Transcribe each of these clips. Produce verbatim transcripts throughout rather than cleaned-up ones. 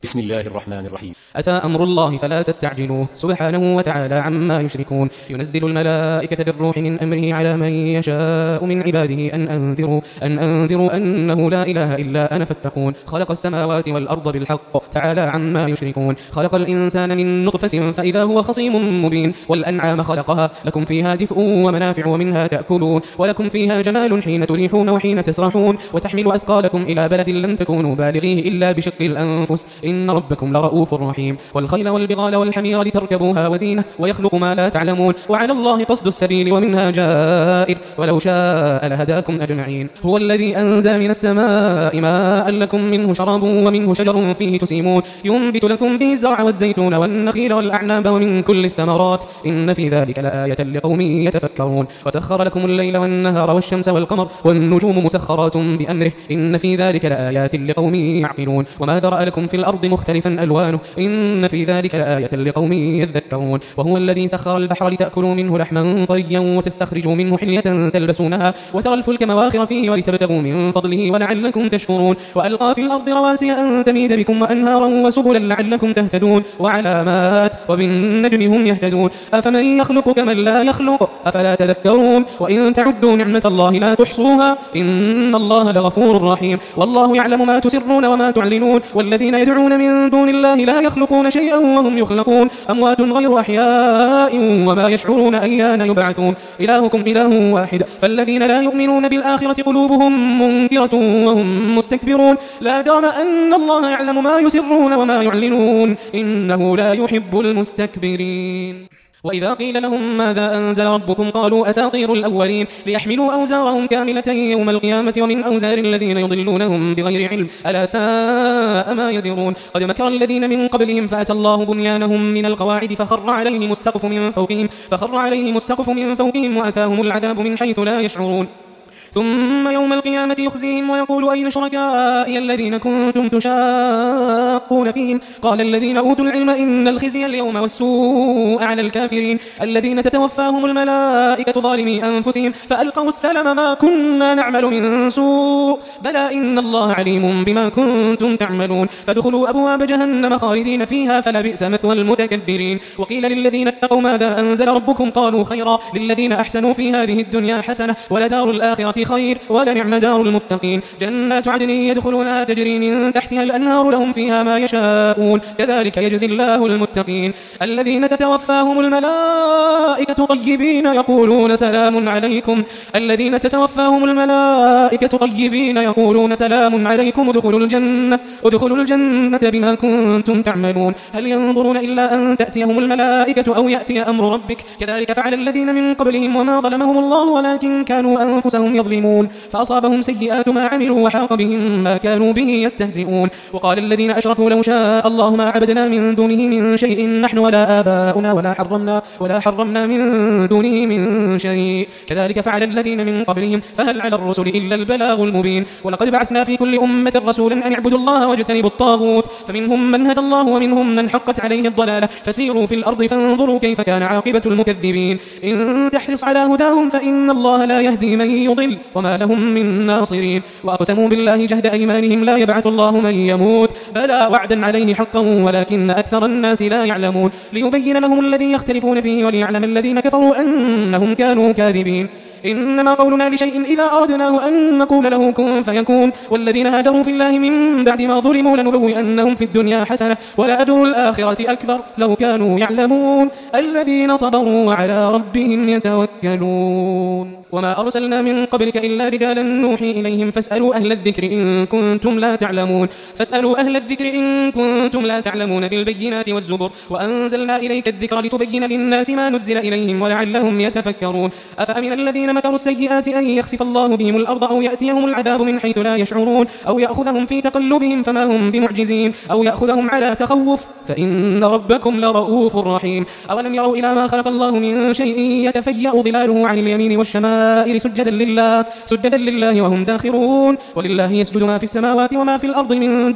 بسم الله الرحمن الرحيم. أتى أمر الله فلا تستعجلوه سبحانه وتعالى عما يشركون. ينزل الملائكة بالروح من أمره على من يشاء من عباده أن أنذروا, أن أنذروا أنه لا إله إلا أنا فاتقون. خلق السماوات والأرض بالحق تعالى عما يشركون. خلق الإنسان من نطفة فإذا هو خصيم مبين. والأنعام خلقها لكم فيها دفء ومنافع ومنها تأكلون ولكم فيها جمال حين تريحون وحين تسرحون وتحمل أثقالكم إلى بلد لم تكونوا بالغيه إلا بشق الأنفس إن ربكم لرؤوف رحيم. والخيل والبغال والحمير لتركبوها وزينة ويخلق ما لا تعلمون وعلى الله قصد السبيل ومنها جائر ولو شاء لهداكم أجمعين. هو الذي أنزل من السماء ماء لكم منه شراب ومنه شجر فيه تسيمون ينبت لكم به الزرع والزيتون والنخيل والأعناب ومن كل الثمرات إن في ذلك لآية لقوم يتفكرون. وسخر لكم الليل والنهار والشمس والقمر والنجوم مسخرات بأمره إن في ذلك لآيات لقوم يعقلون. وما ذرأ لكم في الأرض مختلفا ألوانه إن في ذلك لآية لقوم يذكرون. وهو الذي سخر البحر لتأكلوا منه لحما طريا وتستخرجوا منه حلية تلبسونها وترى الفلك مواخر فيه ولتبتغوا من فضله ولعلكم تشكرون. وألقى في الأرض رواسي أن تميد بكم وأنهارا وسبلا لعلكم تهتدون وعلامات وبالنجم هم يهتدون. أفمن يخلق كمن لا يخلق أفلا تذكرون. وإن تعدوا نعمة الله لا تحصوها إن الله لغفور رحيم. والله يعلم ما تسرون وما تعلنون. والذين يدعون من دون الله لا يخلقون شيئا وهم يخلقون أموات غير أحياء وما يشعرون أيان يبعثون. إلهكم إله واحد فالذين لا يؤمنون بالآخرة قلوبهم منكرة وهم مستكبرون. لا جرم أن الله يعلم ما يسرون وما يعلنون إنه لا يحب المستكبرين. وإذا قيل لهم ماذا أنزل ربكم قالوا أساطير الأولين ليحملوا أوزارهم كاملة يوم القيامة ومن أوزار الذين يضلونهم بغير علم ألا ساء ما يزرون. قد مكر الذين من قبلهم فأتى الله بنيانهم من القواعد فخر عليهم السقف من فوقهم فخر عليهم السقف من فوقهم وأتاهم العذاب من حيث لا يشعرون. ثم يوم القيامة يخزيهم ويقول أين شركائي الذين كنتم تشاقون فيهم قال الذين أوتوا العلم إن الخزي اليوم والسوء على الكافرين الذين تتوفاهم الملائكة ظالمي أنفسهم فألقوا السلم ما كنا نعمل من سوء بلى إن الله عليم بما كنتم تعملون. فادخلوا أبواب جهنم خالدين فيها فلبئس مثوى المتكبرين. وقيل للذين اتقوا ماذا أنزل ربكم قالوا خيرا للذين أحسنوا في هذه الدنيا حسنة ولدار الآخرة خير ولنعم دار المتقين. جنات عدن يدخلونها تجري من تحتها الأنهار لهم فيها ما يشاءون كذلك يجزي الله المتقين. الذين تتوفاهم الملائكة طيبين يقولون سلام عليكم الذين تتوفاهم الملائكة طيبين يقولون سلام عليكم ادخلوا الجنة ادخلوا الجنة بما كنتم تعملون. هل ينظرون إلا أن تأتيهم الملائكة أو يأتي أمر ربك كذلك فعل الذين من قبلهم وما ظلمهم الله ولكن كانوا أنفسهم يظلمون فأصابهم سيئات ما عملوا وحاق بهم ما كانوا به يستهزئون. وقال الذين أشركوا لو شاء الله ما عبدنا من دونه من شيء نحن ولا آباؤنا ولا حرمنا ولا حرمنا من دونه من شيء كذلك فعل الذين من قبلهم فهل على الرسل إلا البلاغ المبين. ولقد بعثنا في كل أمة رسولا أن اعبدوا الله واجتنبوا الطاغوت فمنهم من هدى الله ومنهم من حقت عليه الضلالة فسيروا في الأرض فانظروا كيف كان عاقبة المكذبين. إن تحرص على هداهم فإن الله لا يهدي من يضل وما لهم من ناصرين. وأقسموا بالله جهد أيمانهم لا يبعث الله من يموت بلى وعدا عليه حقا ولكن أكثر الناس لا يعلمون. ليبين لهم الذي يختلفون فيه وليعلم الذين كفروا أنهم كانوا كاذبين. إنما قولنا لشيء إذا أردناه أن نقول له كن فيكون. والذين هاجروا في الله من بعد ما ظلموا لنبوئنهم في الدنيا حسنة ولأجر الآخرة أكبر لو كانوا يعلمون. الذين صبروا وعلى ربهم يتوكلون. وما أرسلنا من قبلك إلا رجالا نوحي إليهم فاسألوا أهل الذكر إن كنتم لا تعلمون فاسألوا أهل الذكر إن كنتم لا تعلمون بالبينات والزبر وأنزلنا إليك الذكر لتبين للناس ما نزل إليهم ولعلهم يتفكرون. أفأمن الذين مكروا السيئات أن يخسف الله بهم الأرض أو يأتيهم العذاب من حيث لا يشعرون أو يأخذهم في تقلبهم فما هم بمعجزين أو يأخذهم على تخوف فإن ربكم لرؤوف رحيم. أولم يروا إلى ما خلق الله من شيء يتفيأ ظلاله عن اليمين والشمائل سجدا لله سجدا لله وهم داخرون. ولله يسجد ما في السماوات وما في الأرض من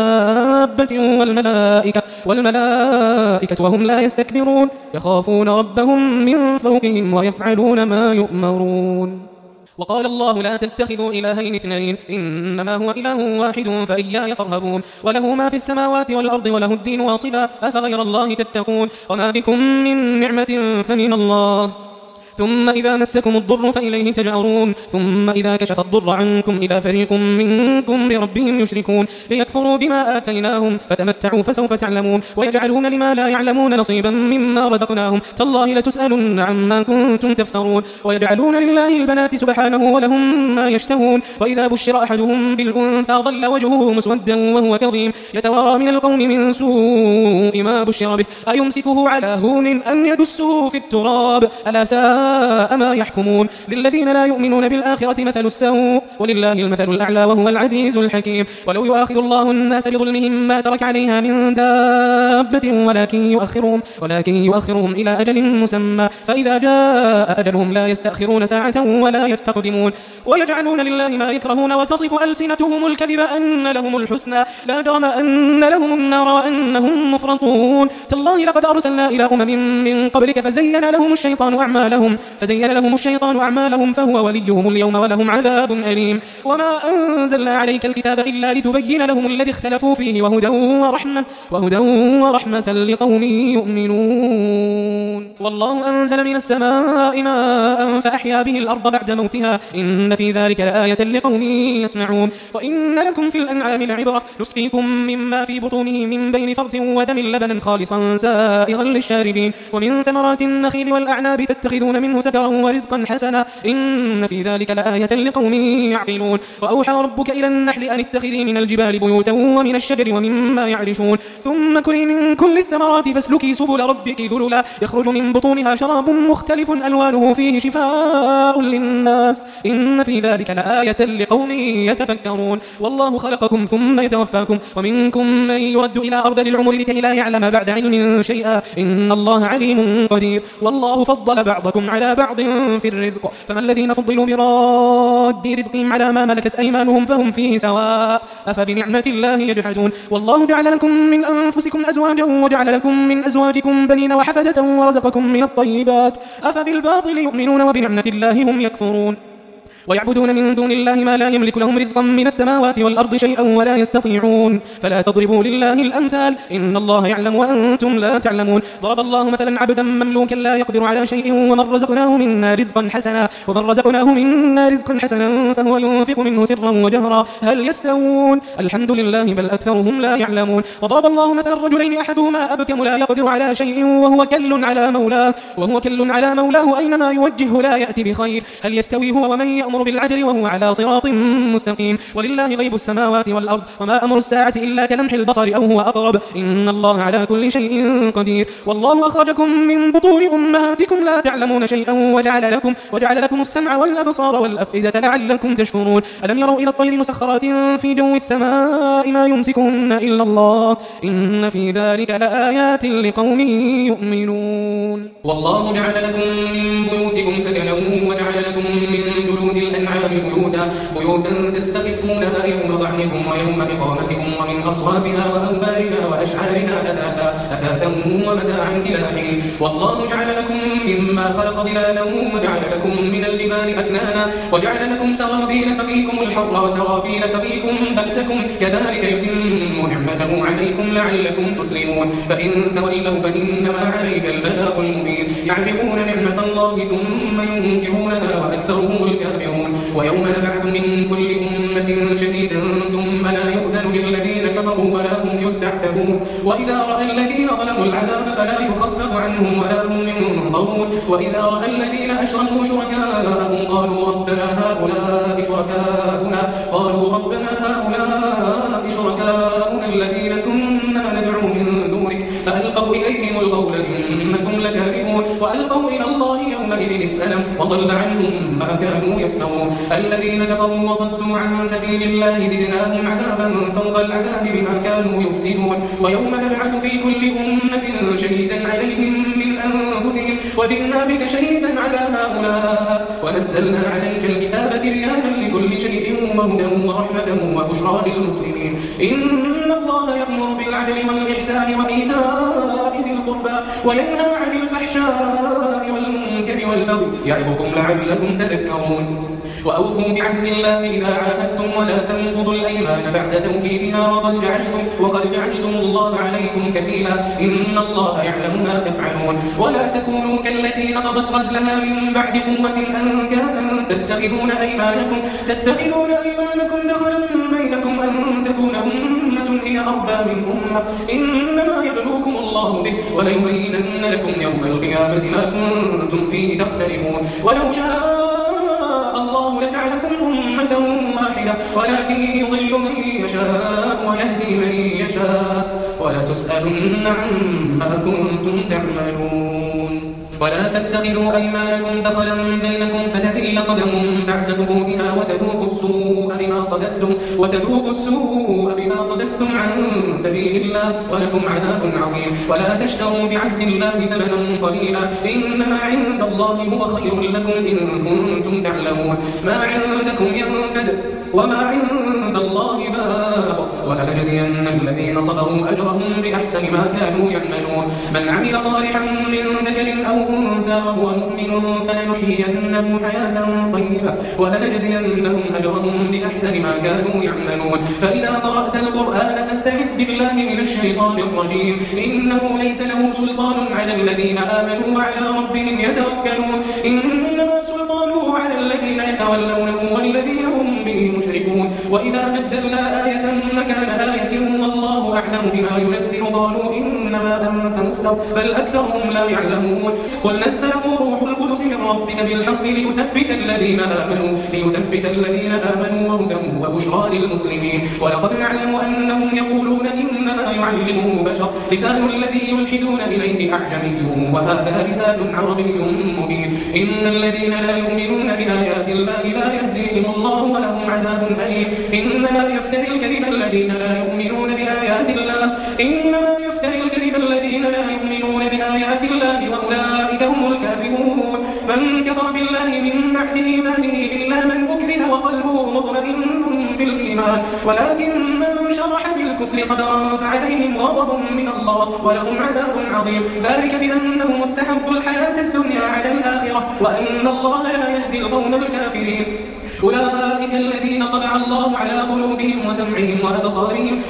دابة والملائكة والملائكة وهم لا يستكبرون يخافون ربهم من فوقهم ويفعلون ما يؤمرون. وقال الله لا تتخذوا إلهين اثنين إنما هو إله واحد فإياي فارهبون وله ما في السماوات والأرض وله الدين واصبا أفغير الله تتقون وما بكم من نعمة فمن الله ثم إذا مسكم الضر فإليه تجأرون ثم إذا كشف الضر عنكم إذا فريق منكم بربهم يشركون ليكفروا بما آتيناهم فتمتعوا فسوف تعلمون ويجعلون لما لا يعلمون نصيبا مما رزقناهم تالله لتسألن عما كنتم تفترون ويجعلون لله البنات سبحانه ولهم ما يشتهون وإذا بشر أحدهم بالأنثى ظل وجهه مسودا وهو كظيم يتوارى من القوم من سوء ما بشر به أيمسكه على هون أم يدسه في التراب ألا ساء ما يحكمون للذين لا يؤمنون بالآخرة مثل السوء ولله المثل الأعلى وهو العزيز الحكيم ولو يؤاخذ الله الناس بظلمهم ما ترك عليها من دابة ولكن يؤخرهم, ولكن يؤخرهم إلى أجل مسمى فإذا جاء أجلهم لا يستأخرون ساعة ولا يستقدمون ويجعلون لله ما يكرهون وتصف ألسنتهم الكذب أن لهم الحسنى لا جرم أن لهم النار وأنهم مفرطون تالله لقد أرسلنا إلى أمم من قبلك فزين لهم الشيطان أعمالهم فزين لهم الشيطان أعمالهم فهو وليهم اليوم ولهم عذاب أليم وما أنزلنا عليك الكتاب إلا لتبين لهم الذي اختلفوا فيه وهدى ورحمة, وهدى ورحمة لقوم يؤمنون والله أنزل من السماء ماء فأحيا به الأرض بعد موتها إن في ذلك لآية لقوم يسمعون وإن لكم في الأنعام لعبرة نسقيكم مما في بطونه من بين فرث ودم لبنا خالصا سائغا للشاربين ومن ثمرات النخيل والأعناب تتخذون منه سكرا ورزقا حسنا إن في ذلك لآية لقوم يعقلون وأوحى ربك إلى النحل أن اتخذي من الجبال بيوتا ومن الشجر ومما يعرشون ثم كلي من كل الثمرات فاسلكي سبل ربك ذللا يخرج من بطونها شراب مختلف ألوانه فيه شفاء للناس إن في ذلك لآية لقوم يتفكرون والله خلقكم ثم يتوفاكم ومنكم من يرد إلى أرذل العمر لكي لا يعلم بعد علم شيئا إن الله عليم قدير والله فضل بعضكم على بعض في الرزق فما الذين فضلوا براد رزقهم على ما ملكت أيمانهم فهم فيه سواء أفبنعمة الله يجحدون والله جعل لكم من أنفسكم أزواجا وجعل لكم من أزواجكم بنين وحفدة ورزقكم من الطيبات أفبالباطل يؤمنون وبنعمة الله هم يكفرون ويعبدون من دون الله ما لا يملك لهم رزقا من السماوات والأرض شيئا ولا يستطيعون فلا تضربوا لله الأمثال إن الله يعلم وأنتم لا تعلمون ضرب الله مثلا عبدا مملوكا لا يقدر على شيء ومن رزقناه منا رزقا حسنا ومن رزقناه منا رزقا حسنا فهو ينفق منه سرا وجهرا هل يستوون الحمد لله بل أكثرهم لا يعلمون وضرب الله مثلا الرجلين أحدهما أبكم لا يقدر على شيء وهو كل على مولاه وهو كل على مولاه أينما يوجهه لا يأتي بخير هل يستوي هو ومن يأمر بالعدل وهو على صراط مستقيم ولله غيب السماوات والأرض وما أمر الساعة إلا كلمح البصر أو هو أقرب إن الله على كل شيء قدير والله أخرجكم من بطون أمهاتكم لا تعلمون شيئا وجعل لكم, وجعل لكم السمع والأبصار والأفئدة لعلكم تشكرون ألم يروا إلى الطير مسخرات في جو السماء ما يمسكهن إلا الله إن في ذلك لآيات لقوم يؤمنون والله جعل لكم من بيوتكم سكنا وجعل لكم من جلود الأنعام بيوتا, بيوتا تستخفونها يوم ضعنكم ويوم إقامتكم ومن أصوافها وأوبارها وأشعارها أثاثا, أثاثا ومتاعا إلى حين والله جعل لكم مما خلق ظلالا وجعل لكم من الجبال أكنانا وجعل لكم سرابيل تقيكم الحر وسرابيل تقيكم بأسكم كذلك يتم نعمته عليكم لعلكم تسلمون فإن تولوا فإنما عليك البلاغ المبين يعرفون نعمة الله ثم ينكرونها وأكثرهم الكافرون ويوم نبعث من كل أمة شهيدا ثم لا يؤذن للذين كفروا ولا هم يستعتبون وإذا رأى الذين ظلموا العذاب فلا يخفف عنهم ولا هم ينظرون وإذا رأى الذين أشركوا شركاءهم قالوا ربنا هؤلاء شركاؤنا قالوا ربنا هؤلاء شركاؤنا الذين كنا ندعو من دونك فألقوا إليهم القول إنكم لكاذبون وألقوا إلى الله يومئذ السلام وضل عنهم ما كانوا يفترون الذين كفروا وصدوا عن سبيل الله زدناهم عذابا فوق العذاب بما كانوا يفسدون ويوم نبعث في كل أمة شهيدا عليهم من أنفسهم وجئنا بك شهيدا على هؤلاء ونزلنا عليك الكتاب تبيانا لكل شيء وهدى ورحمة وبشرى للمسلمين إن الله يأمر بالعدل والإحسان وإيتاء ذي القربى وينهى عن الفحشاء والمنكر والبغي يعظكم لعلكم تذكرون وأوفوا بعهد الله إذا عاهدتم ولا تنقضوا الأيمان بعد توكيدها وقد جعلتم, وقد جعلتم الله عليكم كفيلا إن الله يعلم ما تفعلون ولا تكونوا كالتي نقضت غزلها من بعد قوة أنكاثا تتخذون أيمانكم, تتخذون أيمانكم دخلا بينكم أن تكون أمة هي أربى من أمة إنما يبلوكم الله به وليبينن لكم يوم القيامة ما كنتم فيه تختلفون ولو شاء الله لجعلكم أمة واحدة ولكن يضل من يشاء ويهدي من يشاء ولا تسألن عما كنتم تعملون ولا تتخذوا أيمانكم دخلا بينكم فتزل قدم بعد ثبوتها وتذوقوا السوء بما صددتم وتذوقوا السوء بما صددتم عن سبيل الله ولكم عذاب عظيم ولا تشتروا بعهد الله ثمنا قليلا إنما عند الله هو خير لكم إن كنتم تعلمون ما عندكم ينفد وما عند الله باق ولنجزين الذين صبروا أجرهم بأحسن ما كانوا يعملون من عمل صالحا من ذكر أو أنثى وهو مؤمن فلنحيينه حياة طيبة ولنجزينهم أجرهم بأحسن ما كانوا يعملون فإذا قرأت القرآن فاستعذ بالله من الشيطان الرجيم إنه ليس له سلطان على الذين آمنوا وعلى ربهم يتوكلون إنما سلطانه على الذين يتولونه والذين هم به مشركون وإذا بدلنا آية مكان آية والله أعلم بما ينزل قالوا إنما أنت مفتر بل أكثرهم لا يعلمون قل نزله روح القدس من ربك بالحق ليثبت الذين آمنوا ليثبت الذين آمنوا وهدى وبشرى للمسلمين ولقد نعلم أنهم يقولون إنما يعلمه بشر لسان الذي يلحدون إليه أعجمي وهذا لسان عربي مبين إن الذين لا يؤمنون بآيات الله لا يهديهم الله ولهم عذاب أليم إنما يفتري الكذب الذين لا يؤمنون بآيات الله إنما يفتري الكذب الذين لا يؤمنون بآيات الله وأولئك هم الكاذبون من كفر بالله من بعد إيمانه إلا من أكره وقلبه مطمئن بالإيمان ولكن من شرح بالكفر صدرا فعليهم غضب من الله ولهم عذاب عظيم ذلك بأنهم استحبوا الحياة الدنيا على الآخرة وأن الله لا يهدي القوم الكافرين أولئك الذين طبع الله على قلوبهم وسمعهم وأبصارهم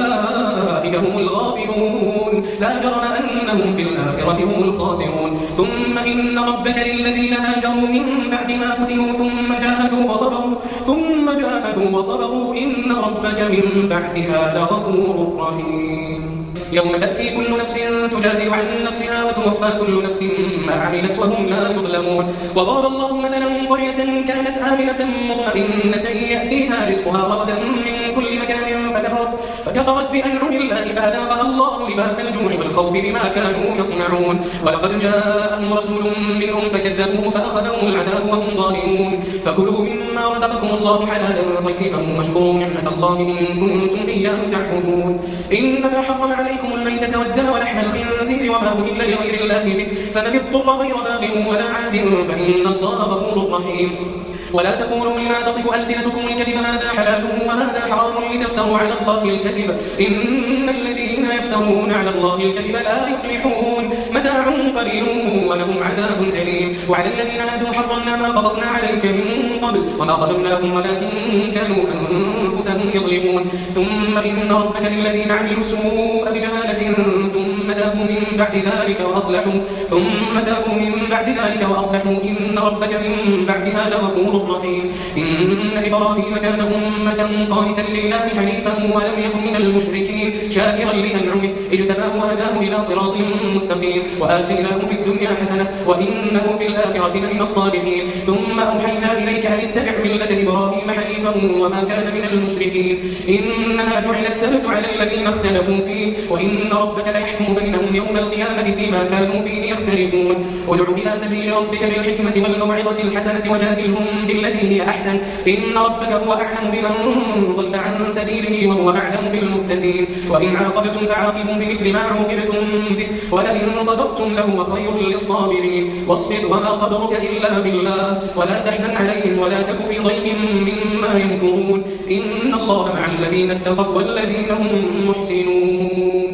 وأولئك هم الغافلون لا جرم أنهم في الآخرة هم الخاسرون ثم إن ربك للذين هاجروا من بعد ما فتنوا ثم جاهدوا وصبروا ثم جاهدوا وصبروا إن ربك من بعدها لغفور رحيم يوم تأتي كل نفس تجادل عن نفسها وتوفى كل نفس ما عملت وهم لا يظلمون وضرب الله مثلا قرية كانت آمنة مطمئنة يأتيها رزقها رغدا من كل مكان فكفرت, فكفرت بأنعم الله فأذاقها الله لباس الجوع والخوف بما كانوا يصنعون ولقد جاءهم رسول منهم فكذبوه فأخذهم العذاب وهم ظالمون فكلوا مما رزقكم الله حلالا طيبا واشكروا نعمة الله إن كنتم إياه تعبدون إنما حرم عليكم الميتة والدم ولحم الخنزير وما أهل لغير الله به فمن اضطر غير باغ ولا عاد فإن الله غفور رحيم ولا تقولوا لما تصف ألسنتكم الكذب هذا حلال وهذا حرام لتفتروا على الله الكذب إن الذين يفترون على الله الكذب لا يفلحون متاع قليل ولهم عذاب أليم وعلى الذين هادوا حرمنا ما قصصنا عليك من قبل وما ظلمناهم ولكن كانوا أنفسهم يظلمون ثم إن ربك للذين عملوا السوء بجهالة ثم تابوا من بعد ذلك وأصلحوا ثم تابوا من بعد ذلك وأصلحوا إن ربك من بعدها لغفور رحيم إن إبراهيم كان أمة قانتا لله حنيفا ولم يكن من المشركين شاكرا لأنعمه اجتباه وهداه إلى صراط مستقيم وآتيناه في الدنيا حسنة وإنه في الآخرة لمن الصالحين ثم أوحينا إليك أن اتبع ملة إبراهيم حنيفا وما كان من المشركين إنما جعل السبت على الذين اختلفوا فيه وإن ربك ليحكم بينهم يوم القيامة فيما كانوا فيه يختلفون ادع إلى سبيل ربك بالحكمة والموعظة الحسنة وجادلهم بالتي هي أحسن إن ربك هو أعلم بمن ضل عن سبيله وهو أعلم بالمهتدين وإن عاقبتم فعاقبوا بمثل ما عوقبتم به ولئن صبرتم لهو خير للصابرين واصبر وما صبرك إلا بالله ولا تحزن عليهم ولا تك في ضيق مما يمكرون إن الله مع الذين اتقوا والذين هم محسنون